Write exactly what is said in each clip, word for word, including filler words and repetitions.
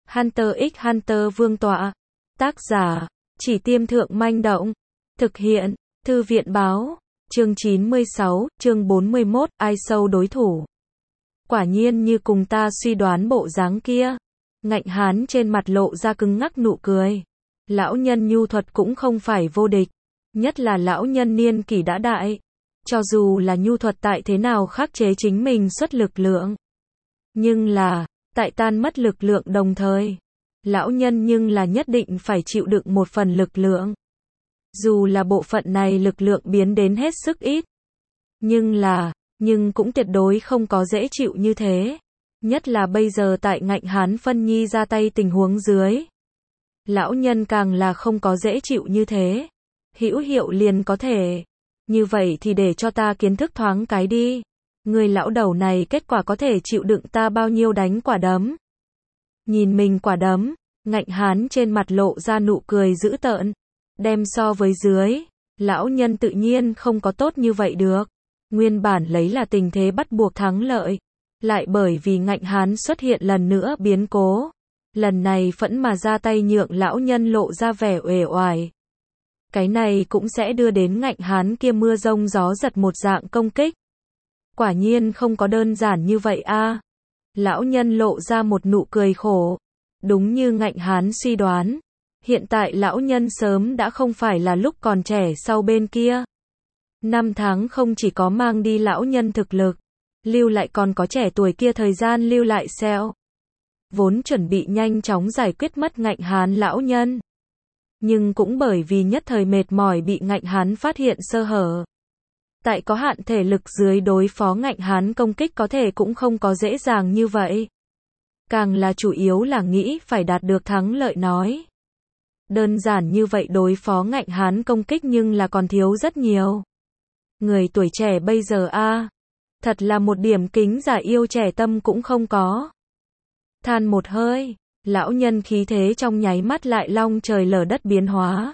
Hunter x Hunter Vương tọa. Tác giả, Chỉ Tiêm Thượng Manh Động. Thực hiện, Thư viện Báo. Chương chín mươi sáu, chương bốn mươi mốt, ai sâu đối thủ. Quả nhiên như cùng ta suy đoán bộ dáng kia. Ngạnh Hán trên mặt lộ ra cứng ngắc nụ cười. Lão nhân nhu thuật cũng không phải vô địch. Nhất là lão nhân niên kỷ đã đại. Cho dù là nhu thuật tại thế nào khắc chế chính mình xuất lực lượng. Nhưng là, tại tan mất lực lượng đồng thời. Lão nhân nhưng là nhất định phải chịu đựng một phần lực lượng. Dù là bộ phận này lực lượng biến đến hết sức ít. Nhưng là, nhưng cũng tuyệt đối không có dễ chịu như thế. Nhất là bây giờ tại Ngạnh Hán phân nhi ra tay tình huống dưới. Lão nhân càng là không có dễ chịu như thế. Hữu hiệu liền có thể. Như vậy thì để cho ta kiến thức thoáng cái đi. Người lão đầu này kết quả có thể chịu đựng ta bao nhiêu đánh quả đấm. Nhìn mình quả đấm, Ngạnh Hán trên mặt lộ ra nụ cười dữ tợn. Đem so với dưới, lão nhân tự nhiên không có tốt như vậy được. Nguyên bản lấy là tình thế bắt buộc thắng lợi. Lại bởi vì Ngạnh Hán xuất hiện lần nữa biến cố. Lần này phẫn mà ra tay nhượng lão nhân lộ ra vẻ uể oải. Cái này cũng sẽ đưa đến Ngạnh Hán kia mưa rông gió giật một dạng công kích. Quả nhiên không có đơn giản như vậy a. Lão nhân lộ ra một nụ cười khổ. Đúng như Ngạnh Hán suy đoán. Hiện tại lão nhân sớm đã không phải là lúc còn trẻ sau bên kia. Năm tháng không chỉ có mang đi lão nhân thực lực. Lưu lại còn có trẻ tuổi kia thời gian lưu lại xeo. Vốn chuẩn bị nhanh chóng giải quyết mất Ngạnh Hán lão nhân. Nhưng cũng bởi vì nhất thời mệt mỏi bị Ngạnh Hán phát hiện sơ hở. Tại có hạn thể lực dưới đối phó Ngạnh Hán công kích có thể cũng không có dễ dàng như vậy. Càng là chủ yếu là nghĩ phải đạt được thắng lợi nói. Đơn giản như vậy đối phó Ngạnh Hán công kích nhưng là còn thiếu rất nhiều. Người tuổi trẻ bây giờ a, thật là một điểm kính giả yêu trẻ tâm cũng không có. Than một hơi, lão nhân khí thế trong nháy mắt lại long trời lở đất biến hóa.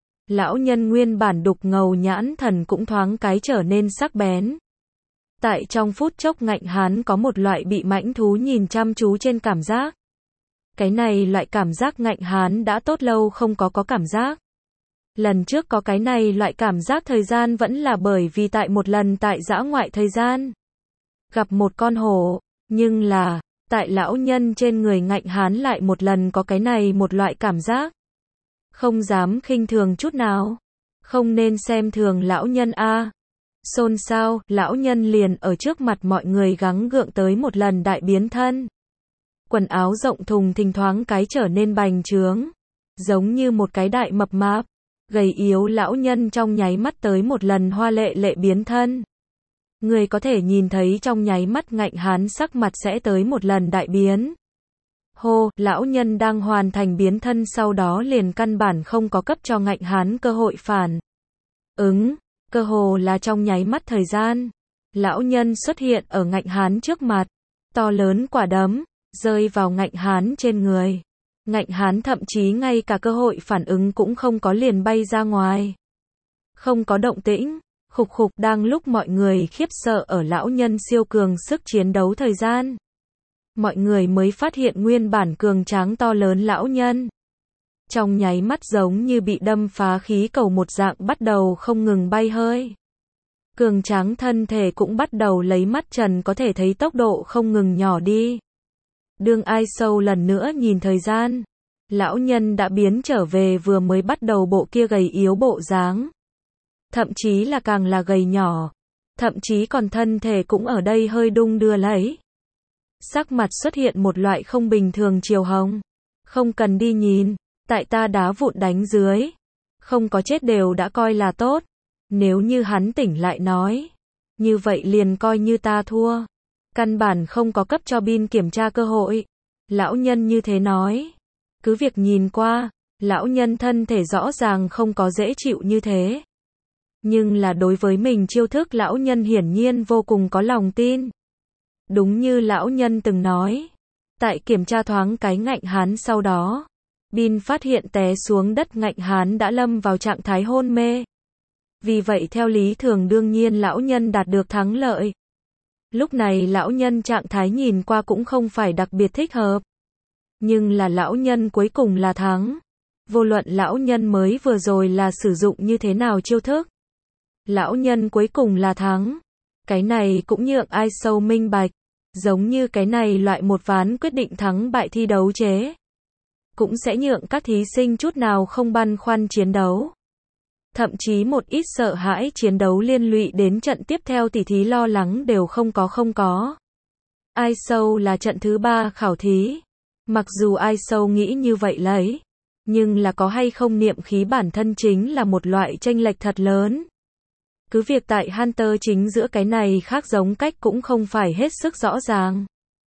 Lão nhân nguyên bản đục ngầu nhãn thần cũng thoáng cái trở nên sắc bén. Tại trong phút chốc Ngạnh Hán có một loại bị mãnh thú nhìn chăm chú trên cảm giác. Cái này loại cảm giác Ngạnh Hán đã tốt lâu không có có cảm giác. Lần trước có cái này loại cảm giác thời gian vẫn là bởi vì tại một lần tại dã ngoại thời gian. Gặp một con hổ, nhưng là, tại lão nhân trên người Ngạnh Hán lại một lần có cái này một loại cảm giác. Không dám khinh thường chút nào. Không nên xem thường lão nhân a. Xôn xao, lão nhân liền ở trước mặt mọi người gắng gượng tới một lần đại biến thân. Quần áo rộng thùng thình thoáng cái trở nên bành trướng. Giống như một cái đại mập mạp. Gầy yếu lão nhân trong nháy mắt tới một lần hoa lệ lệ biến thân. Người có thể nhìn thấy trong nháy mắt Ngạnh Hán sắc mặt sẽ tới một lần đại biến. Hô, lão nhân đang hoàn thành biến thân sau đó liền căn bản không có cấp cho Ngạnh Hán cơ hội phản ứng. Cơ hồ là trong nháy mắt thời gian. Lão nhân xuất hiện ở Ngạnh Hán trước mặt. To lớn quả đấm, rơi vào Ngạnh Hán trên người. Ngạnh Hán thậm chí ngay cả cơ hội phản ứng cũng không có liền bay ra ngoài. Không có động tĩnh, khục khục đang lúc mọi người khiếp sợ ở lão nhân siêu cường sức chiến đấu thời gian. Mọi người mới phát hiện nguyên bản cường tráng to lớn lão nhân. Trong nháy mắt giống như bị đâm phá khí cầu một dạng bắt đầu không ngừng bay hơi. Cường tráng thân thể cũng bắt đầu lấy mắt trần có thể thấy tốc độ không ngừng nhỏ đi. Đương ai sâu lần nữa nhìn thời gian. Lão nhân đã biến trở về vừa mới bắt đầu bộ kia gầy yếu bộ dáng. Thậm chí là càng là gầy nhỏ. Thậm chí còn thân thể cũng ở đây hơi đung đưa lấy. Sắc mặt xuất hiện một loại không bình thường chiều hồng. Không cần đi nhìn. Tại ta đá vụn đánh dưới. Không có chết đều đã coi là tốt. Nếu như hắn tỉnh lại nói. Như vậy liền coi như ta thua. Căn bản không có cấp cho Bin kiểm tra cơ hội. Lão nhân như thế nói. Cứ việc nhìn qua. Lão nhân thân thể rõ ràng không có dễ chịu như thế. Nhưng là đối với mình chiêu thức lão nhân hiển nhiên vô cùng có lòng tin. Đúng như lão nhân từng nói. Tại kiểm tra thoáng cái Ngạnh Hán sau đó. Bin phát hiện té xuống đất Ngạnh Hán đã lâm vào trạng thái hôn mê. Vì vậy theo lý thường đương nhiên lão nhân đạt được thắng lợi. Lúc này lão nhân trạng thái nhìn qua cũng không phải đặc biệt thích hợp. Nhưng là lão nhân cuối cùng là thắng. Vô luận lão nhân mới vừa rồi là sử dụng như thế nào chiêu thức. Lão nhân cuối cùng là thắng. Cái này cũng nhượng ai sâu minh bạch. Giống như cái này loại một ván quyết định thắng bại thi đấu chế. Cũng sẽ nhượng các thí sinh chút nào không băn khoăn chiến đấu. Thậm chí một ít sợ hãi chiến đấu liên lụy đến trận tiếp theo tỉ thí lo lắng đều không có không có. ai ét-o là trận thứ ba khảo thí. Mặc dù ai ét-o nghĩ như vậy lấy. Nhưng là có hay không niệm khí bản thân chính là một loại chênh lệch thật lớn. Cứ việc tại Hunter chính giữa cái này khác giống cách cũng không phải hết sức rõ ràng.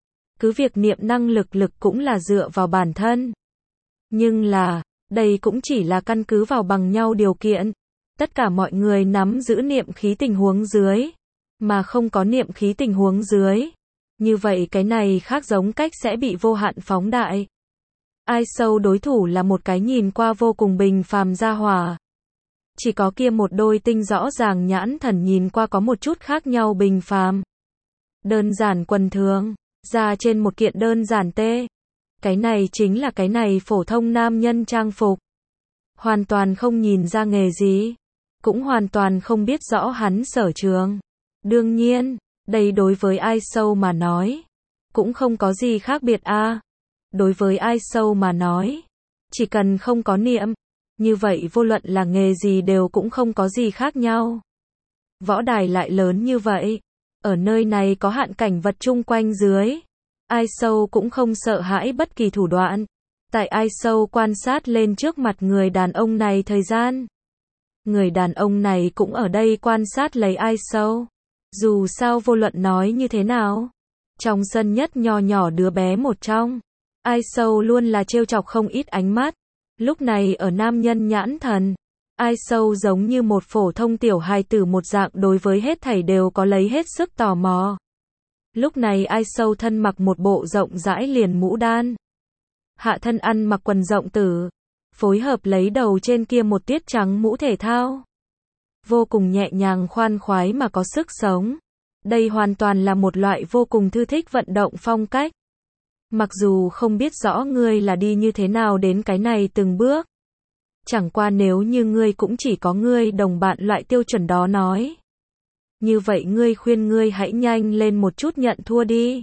Cứ việc niệm năng lực lực cũng là dựa vào bản thân. Nhưng là, đây cũng chỉ là căn cứ vào bằng nhau điều kiện. Tất cả mọi người nắm giữ niệm khí tình huống dưới, mà không có niệm khí tình huống dưới. Như vậy cái này khác giống cách sẽ bị vô hạn phóng đại. ai ét-o đối thủ là một cái nhìn qua vô cùng bình phàm gia hỏa. Chỉ có kia một đôi tinh rõ ràng nhãn thần nhìn qua có một chút khác nhau bình phàm. Đơn giản quần thường, ra trên một kiện đơn giản tê. Cái này chính là cái này phổ thông nam nhân trang phục. Hoàn toàn không nhìn ra nghề gì. Cũng hoàn toàn không biết rõ hắn sở trường. Đương nhiên, đây đối với ai ét-o mà nói. Cũng không có gì khác biệt a. À. Đối với ai ét-o mà nói. Chỉ cần không có niệm. Như vậy vô luận là nghề gì đều cũng không có gì khác nhau. Võ đài lại lớn như vậy. Ở nơi này có hạn cảnh vật chung quanh dưới. ai ét-o cũng không sợ hãi bất kỳ thủ đoạn. Tại ai ét-o quan sát lên trước mặt người đàn ông này thời gian. Người đàn ông này cũng ở đây quan sát lấy ai ét-o. Dù sao vô luận nói như thế nào. Trong sân nhất nho nhỏ đứa bé một trong. ai ét-o luôn là trêu chọc không ít ánh mắt. Lúc này ở nam nhân nhãn thần. ai ét-o giống như một phổ thông tiểu hài tử một dạng đối với hết thảy đều có lấy hết sức tò mò. Lúc này ai ét-o thân mặc một bộ rộng rãi liền mũ đan. Hạ thân ăn mặc quần rộng tử. Phối hợp lấy đầu trên kia một tiết trắng mũ thể thao. Vô cùng nhẹ nhàng khoan khoái mà có sức sống. Đây hoàn toàn là một loại vô cùng thư thích vận động phong cách. Mặc dù không biết rõ ngươi là đi như thế nào đến cái này từng bước. Chẳng qua nếu như ngươi cũng chỉ có ngươi đồng bạn loại tiêu chuẩn đó nói. Như vậy ngươi khuyên ngươi hãy nhanh lên một chút nhận thua đi.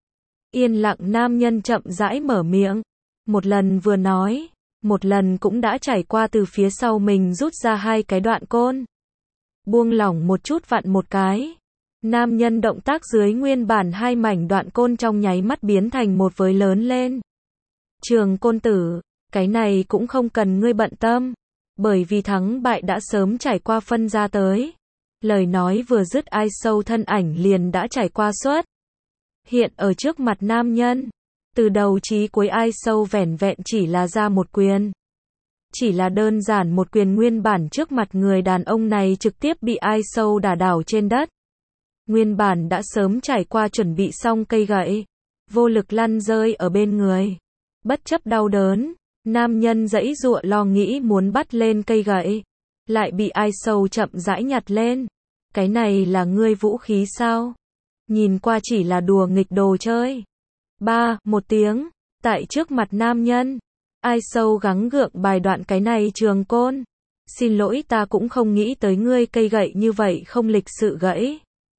Yên lặng nam nhân chậm rãi mở miệng. Một lần vừa nói. Một lần cũng đã trải qua từ phía sau mình rút ra hai cái đoạn côn. Buông lỏng một chút vặn một cái. Nam nhân động tác dưới nguyên bản hai mảnh đoạn côn trong nháy mắt biến thành một với lớn lên. Trường côn tử, cái này cũng không cần ngươi bận tâm. Bởi vì thắng bại đã sớm trải qua phân ra tới. Lời nói vừa dứt ai ét-o thân ảnh liền đã trải qua suốt. Hiện ở trước mặt nam nhân. Từ đầu chí cuối ai ét-o vẻn vẹn chỉ là ra một quyền. Chỉ là đơn giản một quyền nguyên bản trước mặt người đàn ông này trực tiếp bị ai ét-o đả đảo trên đất. Nguyên bản đã sớm trải qua chuẩn bị xong cây gậy. Vô lực lăn rơi ở bên người. Bất chấp đau đớn. Nam nhân giãy giụa lo nghĩ muốn bắt lên cây gậy. Lại bị ai ét-o chậm rãi nhặt lên. Cái này là ngươi vũ khí sao? Nhìn qua chỉ là đùa nghịch đồ chơi. Ba, một tiếng. Tại trước mặt nam nhân. ai ét-o gắng gượng bài đoạn cái này trường côn. Xin lỗi ta cũng không nghĩ tới ngươi cây gậy như vậy không lịch sự gãy.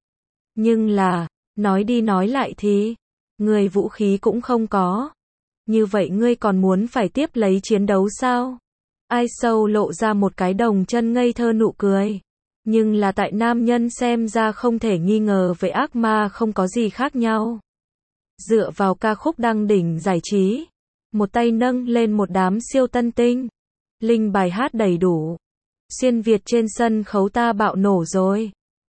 Nhưng là, nói đi nói lại thì, ngươi vũ khí cũng không có. Như vậy ngươi còn muốn phải tiếp lấy chiến đấu sao? ai ét-o lộ ra một cái đồng chân ngây thơ nụ cười. Nhưng là tại nam nhân xem ra không thể nghi ngờ với ác ma không có gì khác nhau. Dựa vào ca khúc đăng đỉnh giải trí. Một tay nâng lên một đám siêu tân tinh. Linh bài hát đầy đủ. Xuyên Việt trên sân khấu ta bạo nổ rồi.